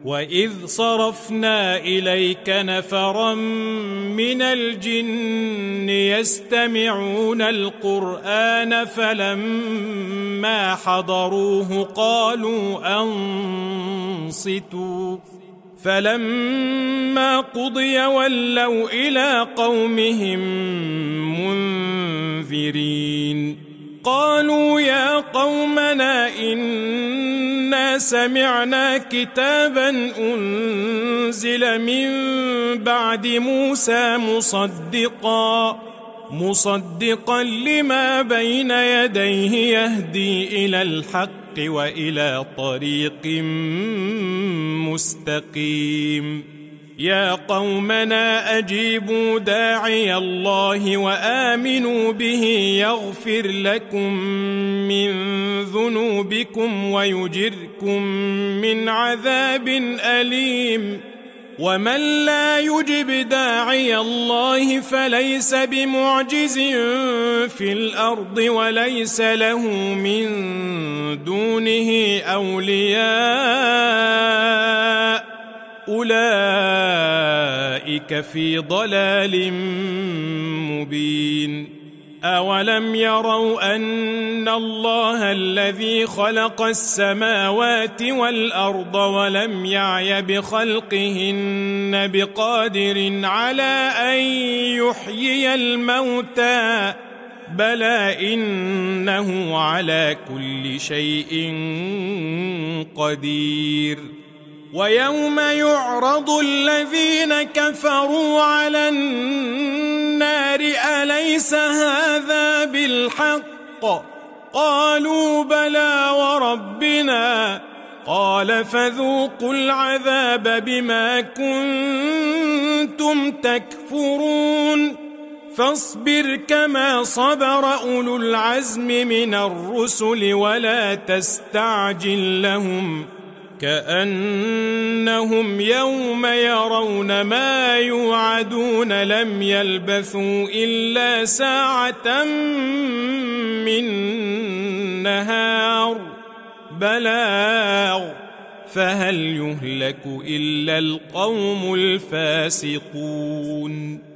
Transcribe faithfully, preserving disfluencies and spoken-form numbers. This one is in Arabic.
وإذ صرفنا إليك نفرا من الجن يستمعون القرآن فلما حضروه قالوا أنصتوا فلما قضي ولوا إلى قومهم منذرين قالوا يا قومنا إنا سمعنا كتابا أنزل من بعد موسى مصدقا مصدقا لما بين يديه يهدي إلى الحق وإلى طريق مستقيم يا قومنا أجيبوا داعي الله وآمنوا به يغفر لكم من ذنوبكم ويجركم من عذاب أليم ومن لا يجب داعي الله فليس بمعجز في الأرض وليس له من دونه أولياء أولئك في ضلال مبين أولم يروا أن الله الذي خلق السماوات والأرض ولم يعي بخلقهن بقادر على أن يحيي الموتى بلى إنه على كل شيء قدير ويوم يعرض الذين كفروا على النار أليس هذا بالحق قالوا بلى وربنا قال فذوقوا العذاب بما كنتم تكفرون فاصبر كما صبر أولو العزم من الرسل ولا تستعجل لهم كأنهم يوم يرون ما يوعدون لم يلبثوا إلا ساعة من نهار بلاغ فهل يهلك إلا القوم الفاسقون